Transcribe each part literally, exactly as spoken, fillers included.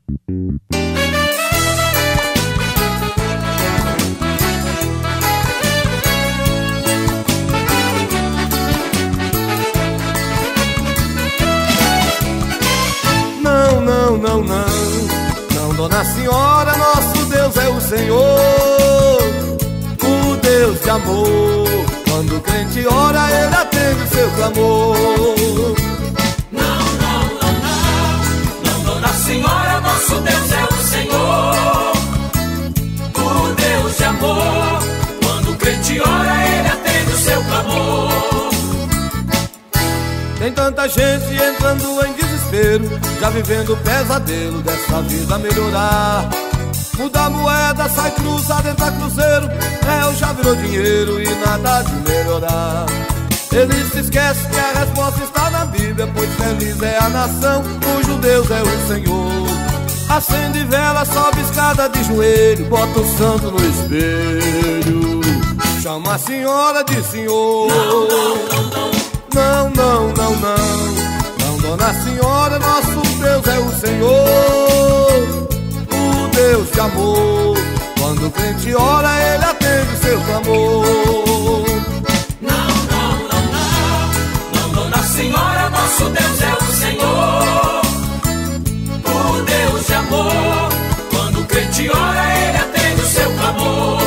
Não, não, não, não, dona senhora, nosso Deus é o Senhor, o Deus de amor. Quando o crente ora, Ele atende o seu clamor. Não, não, não, não, não, dona senhora, nosso Deus é o Senhor, o Deus de amor. Quando o crente ora, Ele atende o seu clamor. Tem tanta gente entrando em desespero, já vivendo o pesadelo dessa vida melhorar. Muda a moeda, sai cruzada, entra cruzeiro, réu já virou dinheiro e nada de melhorar. Ele se esquece que a resposta está na Bíblia, pois feliz é a nação cujo Deus é o Senhor. Acende vela, sobe escada de joelho, bota o santo no espelho, chama a senhora de senhor. Não, não, não, não, não, não, não, não, não, dona senhora, nosso Deus é o Senhor, o Deus de amor. Quando o crente ora, Ele atende o seu clamor. Não, não, não, não, não, dona senhora, nosso Deus é o Senhor, o Deus de amor. Quando o crente ora, Ele atende o seu clamor.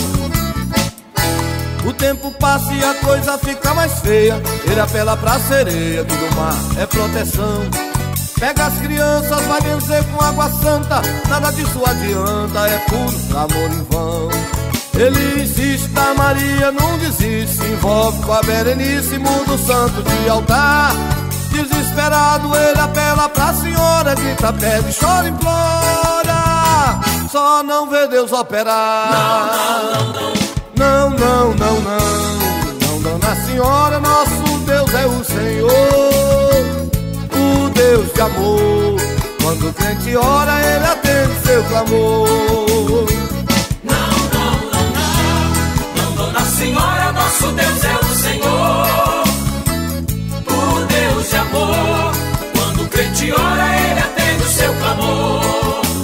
O tempo passa e a coisa fica mais feia, Ele apela pra sereia, que do mar é proteção. Pega as crianças, vai benzer com água santa, nada disso adianta, é puro amor em vão. Ele insiste, da Maria não desiste, se envolve com a Berenice, muda o santo de altar. Desesperado ele apela pra senhora, grita, pede, chora, implora, só não vê Deus operar. Não, não, não, não, Não, não, não, não, não, dona senhora, nosso Deus é o Senhor, o Deus de amor. Quando o crente ora, Ele atende seu clamor. não, não, não, não, não, dona senhora, nosso Deus é o Senhor, o Deus de amor. Quando o crente ora, Ele atende o seu clamor.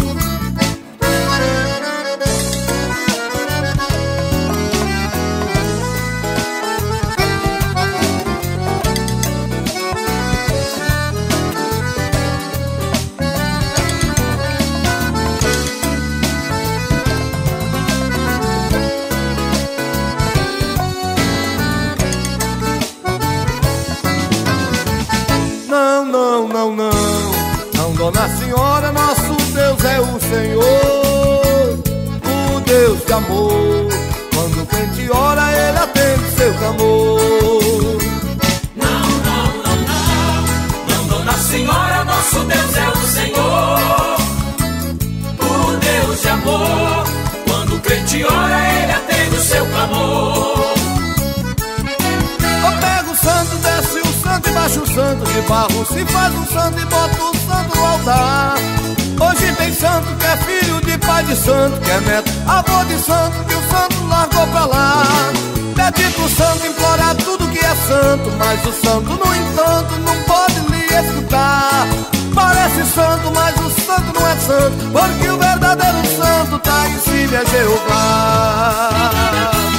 Não, não, não, não, não, dona senhora, nosso Deus é o Senhor, o Deus de amor. Quando o crente ora, Ele atende seu clamor. Não, não, não, não, não, dona senhora, nosso Deus é o Senhor, o Deus de amor. Quando o crente ora, Ele atende o seu clamor. Eu pego o santo, desce o santo e baixa o santo de barro, se faz um santo e bota o santo no altar. Hoje tem santo que é filho de pai de santo, que é neto, avô de santo, que o santo largou pra lá. Pede pro santo implorar tudo que é santo, mas o santo, no entanto, não pode lhe escutar. Parece santo, mas o santo não é santo, porque o verdadeiro santo tá em cima, é Jeová.